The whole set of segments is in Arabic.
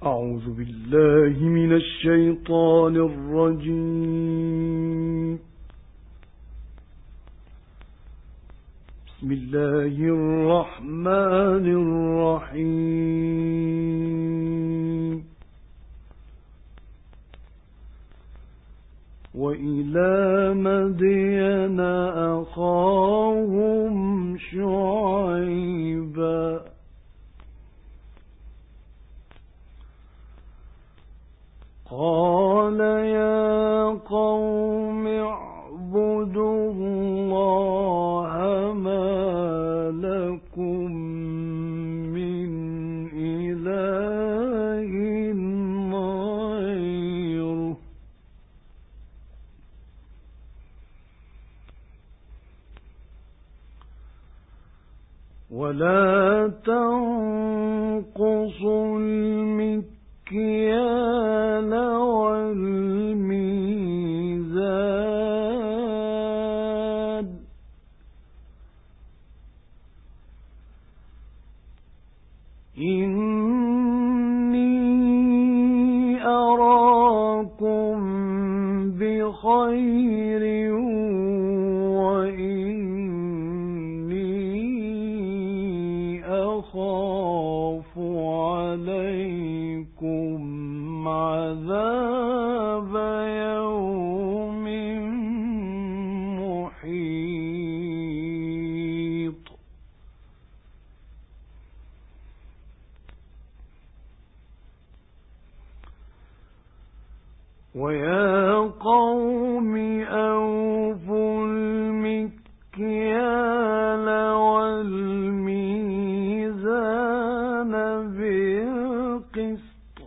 أعوذ بالله من الشيطان الرجيم. بسم الله الرحمن الرحيم. وإلى مدين أخاهم شعيبا قال يا قوم اعبدوا الله ما لكم من إله غيره ولا تنقصوا المكيال والميزان إني أراكم بخير وإني أخاف عليكم عذاب يوم محيط ويا قوم أوفوا المكيال والميزان بالقسط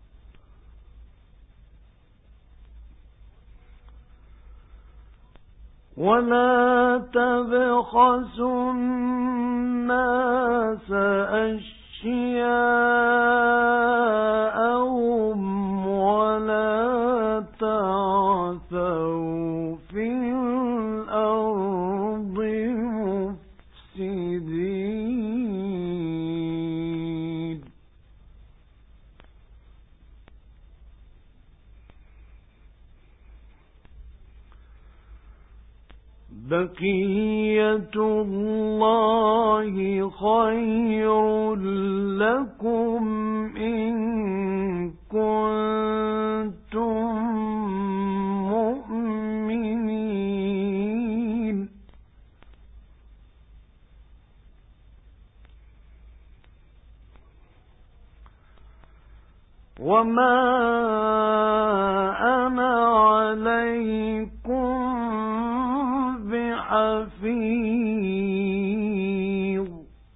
ولا تبخسوا الناس أشياءهم ولا تعثوا في الأرض مفسدين بقية الله خير لكم إن كنتم مؤمنين وما أنا عليكم بحفيظ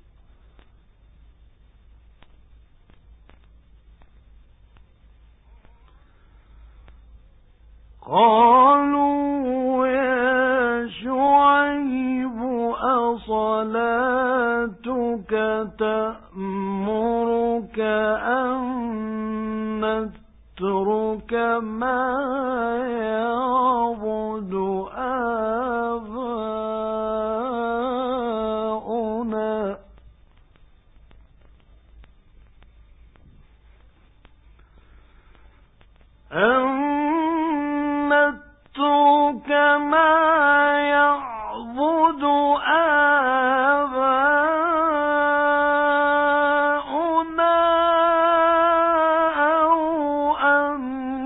قالوا يا شعيب أصلاتك تأمرك أن نترك ما يعبد آباؤنا أن نترك ما يعبد آباؤنا أو أن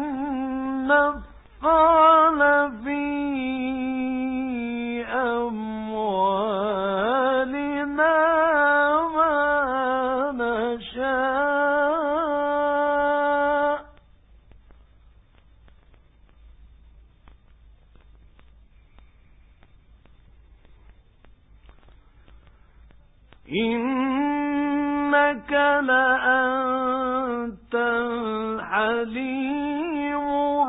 نفعل في أموالنا ما نشاء إنك لأنت الحليم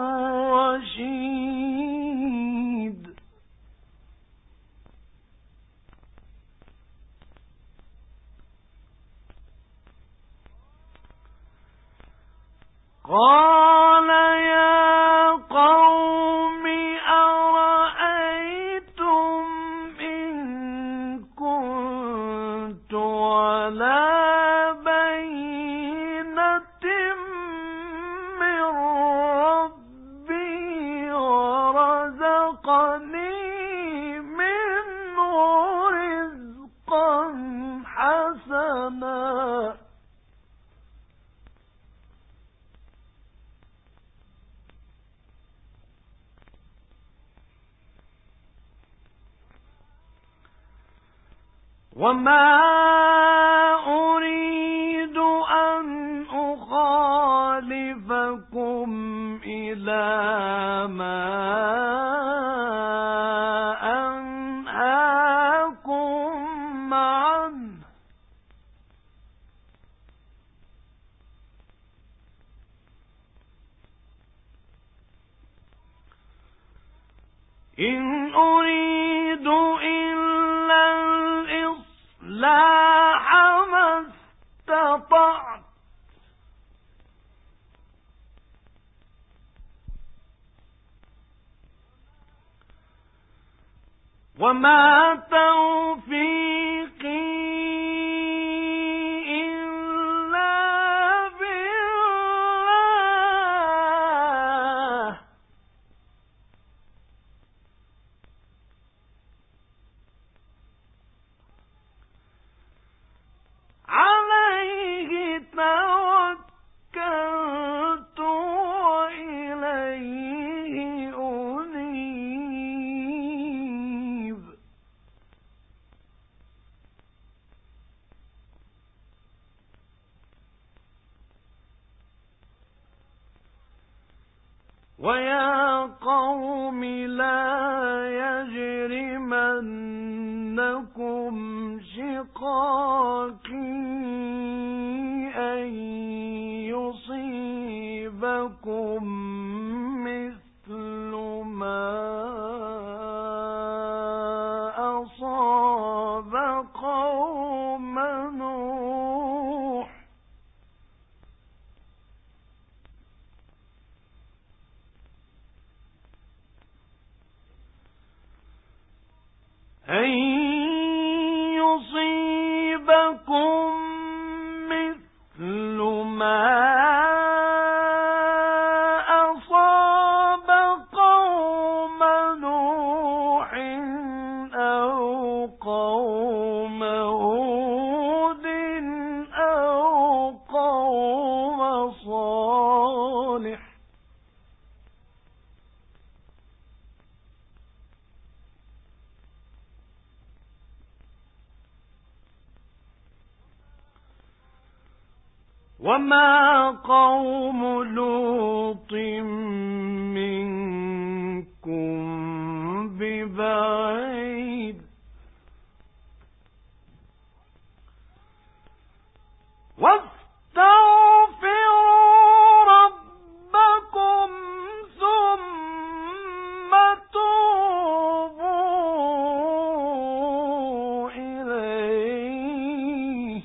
الرشيد قال يا قوم أرأيتم إن كنت على بينة وما أريد أن أخالفكم إلى ما أنهاكم عنه إن أريد إلا الإصلاح ما استطعت وما توفيقي إلا بالله عليه توكلت وإليه أنيب ويا قوم لا يجرمنكم شقاقي أن يصيبكم مثل ما أصاب قوم نوح أن يصيبكم مثل ما أصاب قوم نوح أو قوم هود أو قوم صالح وما قوم لوط منكم ببعيد واستغفروا ربكم ثم توبوا إليه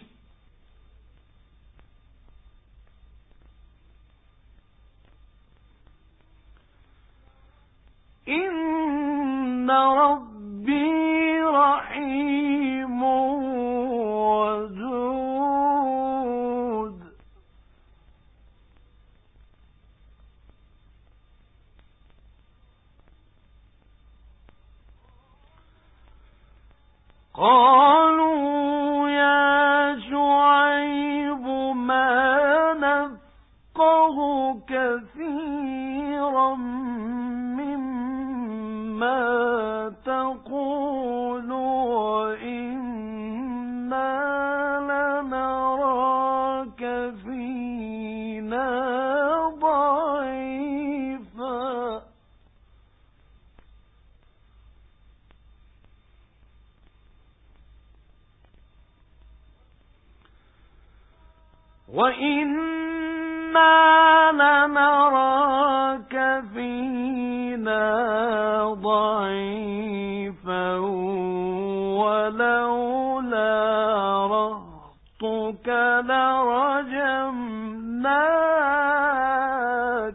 إن ربي رحيم ودود قالوا يا شعيب ما نفقه كثيرا مما تقول وإنا لنراك فينا ضعيفا ولولا رهطك لرجمناك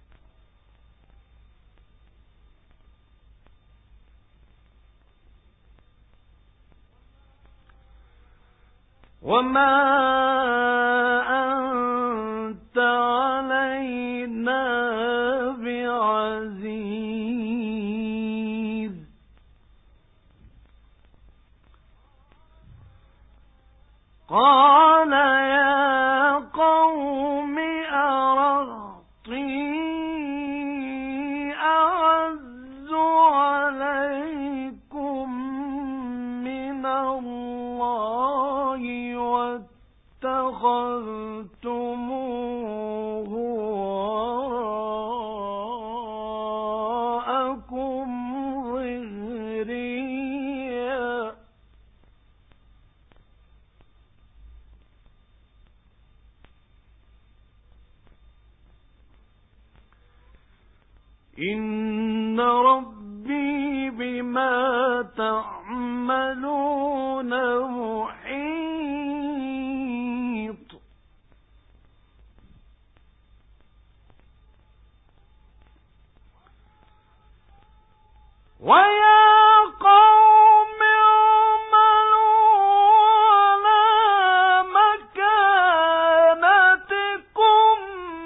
وما أنت علينا بعزيز قال يا قوم أرهطي أعز عليكم من الله وراءكم ظهريا إن ربي بما تعملون محيط ويا قوم اعملوا على مكانتكم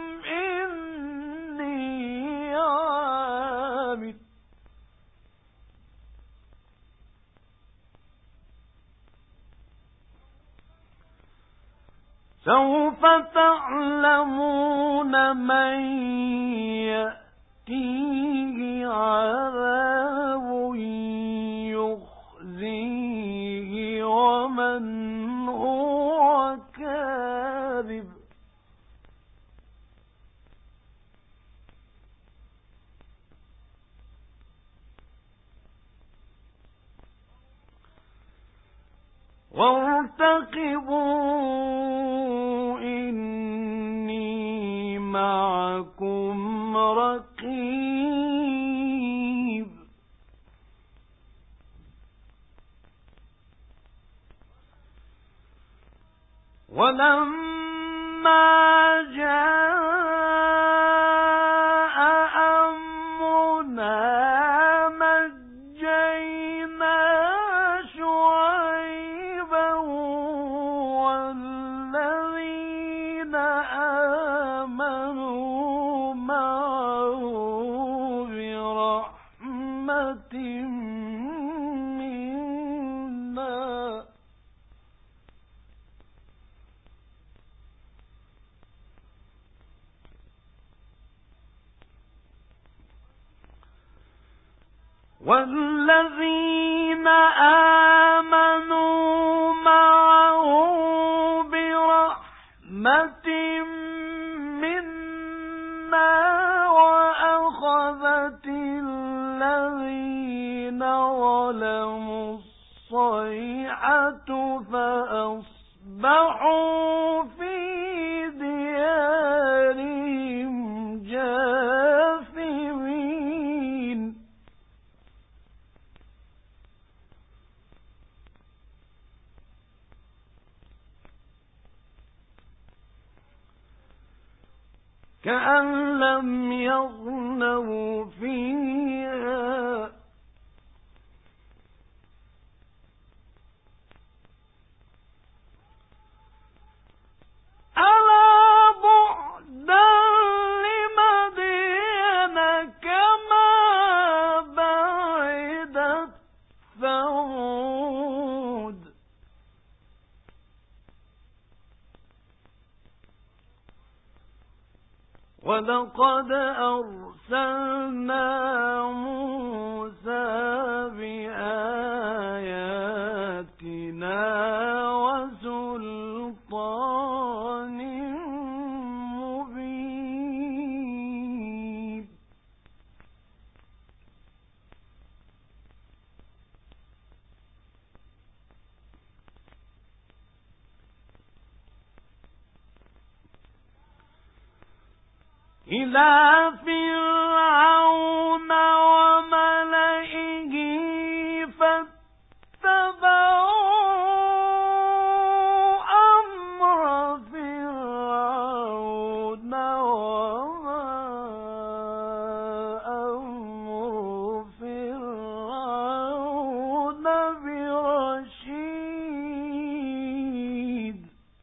إني عامل سوف تعلمون من يأتيه عذاب يخزيه ومن هو كاذب وارتقبوا إني معكم رقيب ولما جاء أمرنا نجينا شعيبا والذين آمنوا معه برحمة منا والذين آمنوا معه برحمة منا وأخذت الذين ظلموا الصيحة فأصبحوا في ديارهم جاثمين كأن لم يغنوا فيها ألا بعدا لمدين كما بعدت ثمود ولقد أرسلنا موسى بآياتنا وسلطان مبين إلى فرعون وملئه فاتبعوا أمر فرعون وما أمر فرعون برشيد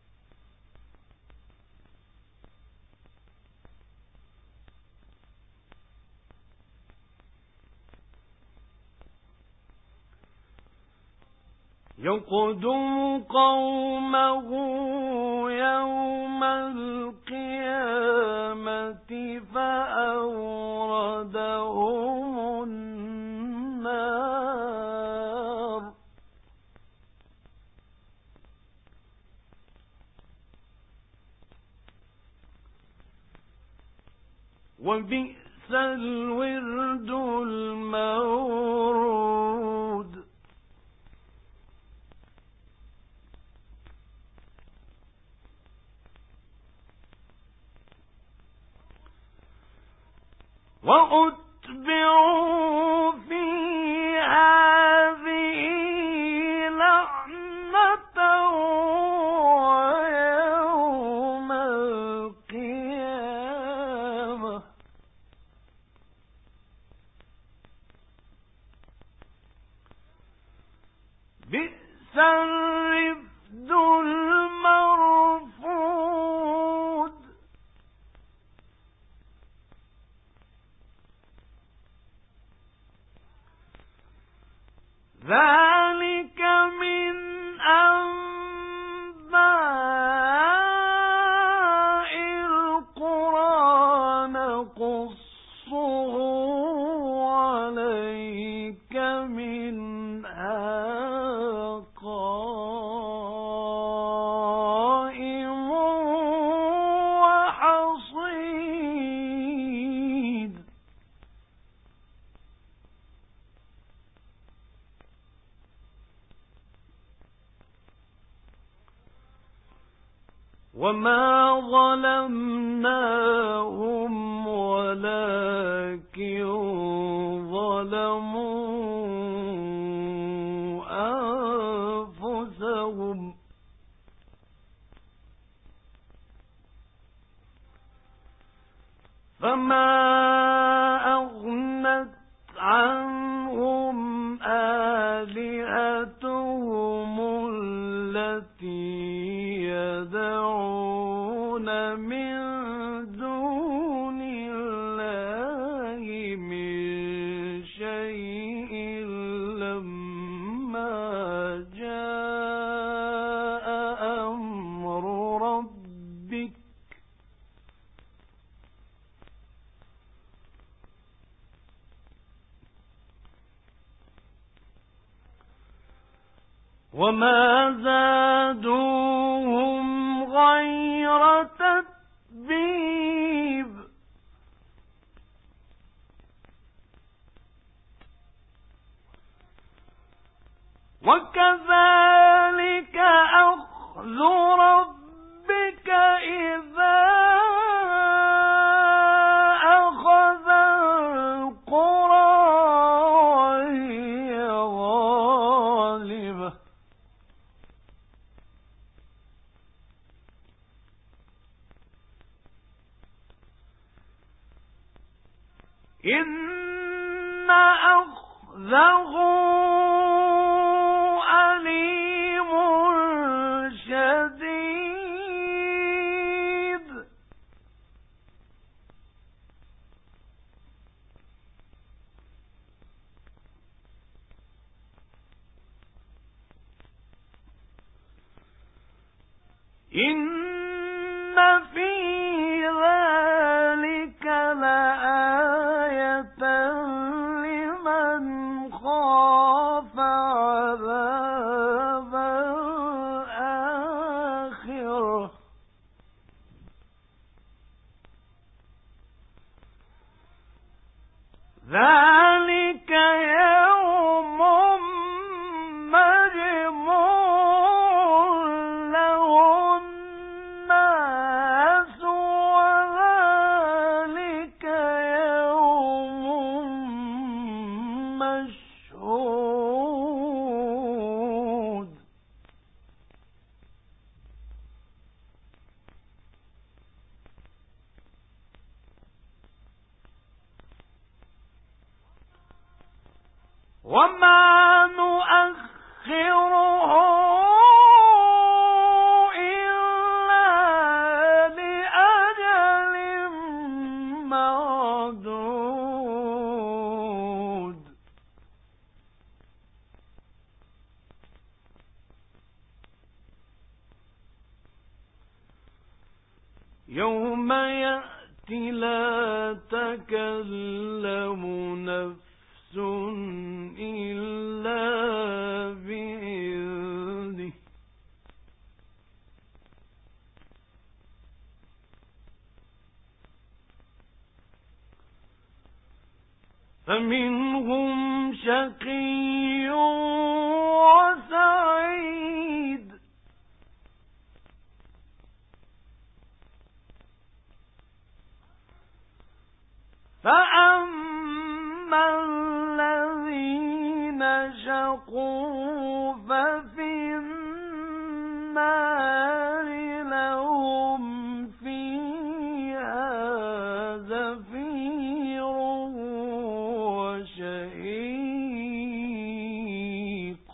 يقدم قومه يوم القيامة فأوردهم النار وبئس الورد المورود وأتبعوا في هذه لعنة ويوم القيامة بئس الرفد المرفود ذلك من أنباء القرى نقصه عليك منها قائم وحصيد وما ظلمناهم ولكن ظلموا أنفسهم فما أغنت عنهم آلهتهم التي يدعون من دون الله من شيء لما جاء أمر ربك وما زادوهم غير تتبيب وكذلك أخذ ربك إذا أخذ القرى وهي ظالمة إن أخذه أليم شديد إن في ذلك لآية لمن خاف عذاب الآخرة ذلك يوم مجموع له الناس وذلك يوم مشهود وما نؤخره إلا لأجل معدود يوم يأتي لا تكلم نفس إلا بإذنه فمنهم شقي وسعيد فأما الذين شقوا ففي النار لهم فيها زفير وشهيق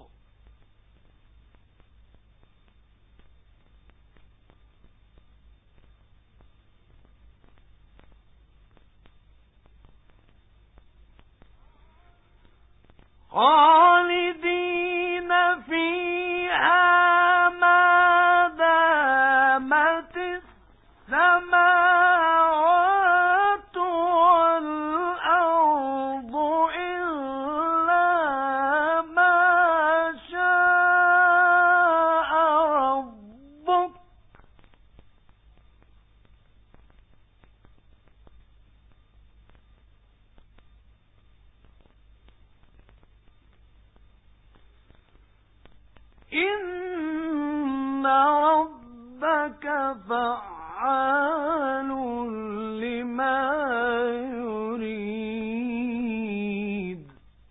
خالدين فيها ما دامت السماوات والأرض إلا ما شاء ربك إن ربك فعال لما يريد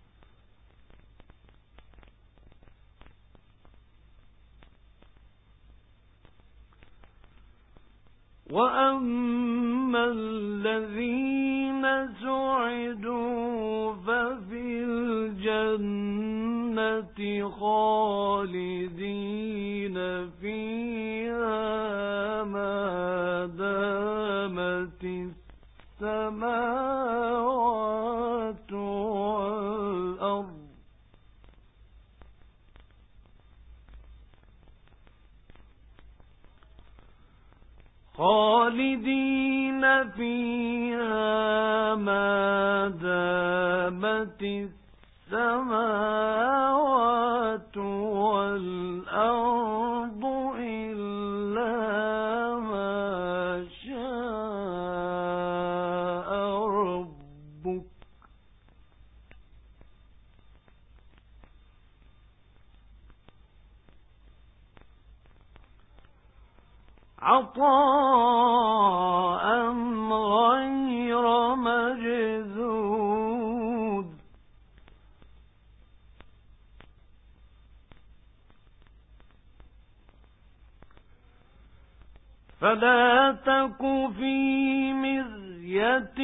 وأما الذين سعدوا ففي الجنة خالدين فيها ما دامت السماوات والأرض خالدين فيها ما دامت السماوات والأرض إلا ما شاء ربك عطاء غير مجذوذ فلا تك في مرية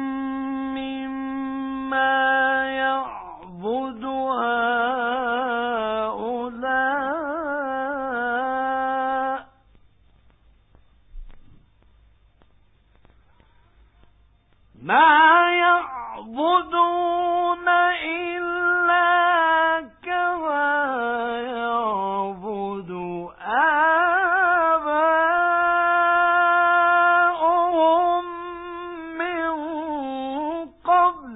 مما يعبد هؤلاء ما يعبدون إلا كما يعبد آباؤهم من قبل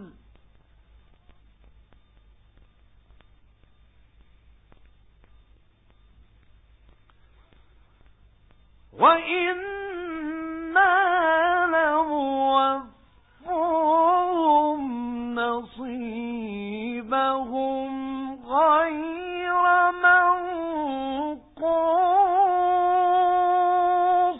وإنا لموفوهم نصيبهم غير منقوص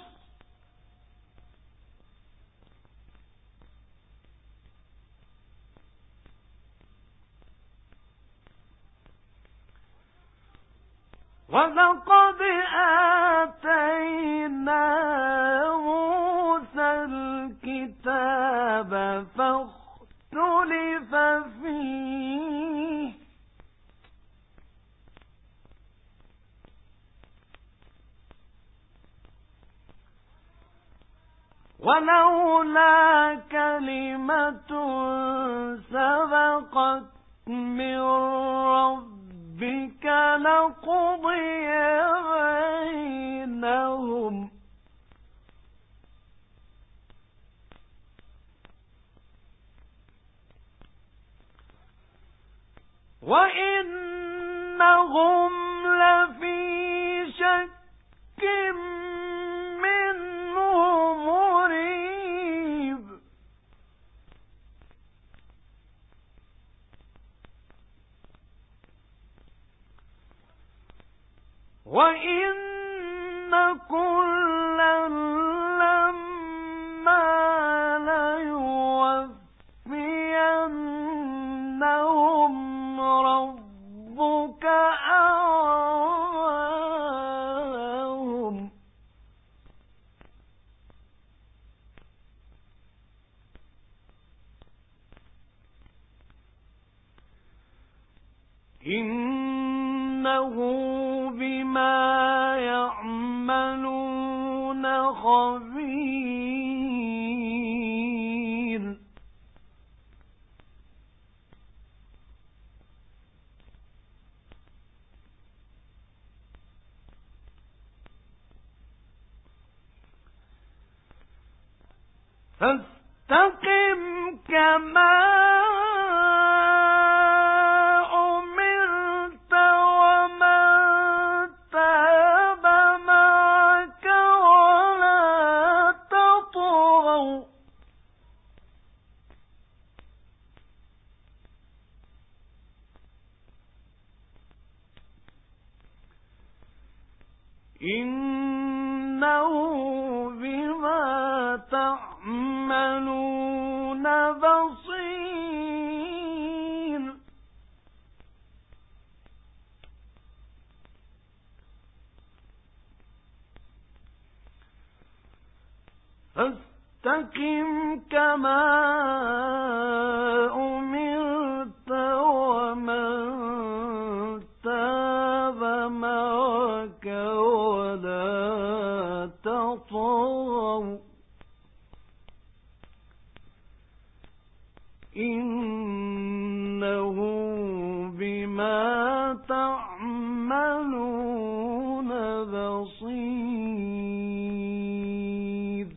ولقد آتينا موسى الكتاب فاختلف فيه ولولا كلمة سبقت من ربك لقضي بينهم وإنهم لفي شك منه مريب وَإِنَّ كُلًّا لَّمَّا لَيُوَفِّيَنَّهُمْ رَبُّكَ أَعْمَالَهُمْ إِنَّهُ بِمَا يَعْمَلُونَ خَبِيرٌ فاستقم كما أمرت ومن تاب معك ولا تطغوا إنه بما تعملون بصير فاستقم كما أمرت ومن تاب معك ولا تطغوا إنه بما تعملون بصير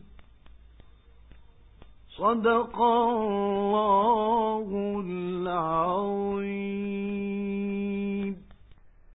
صدق الله العظيم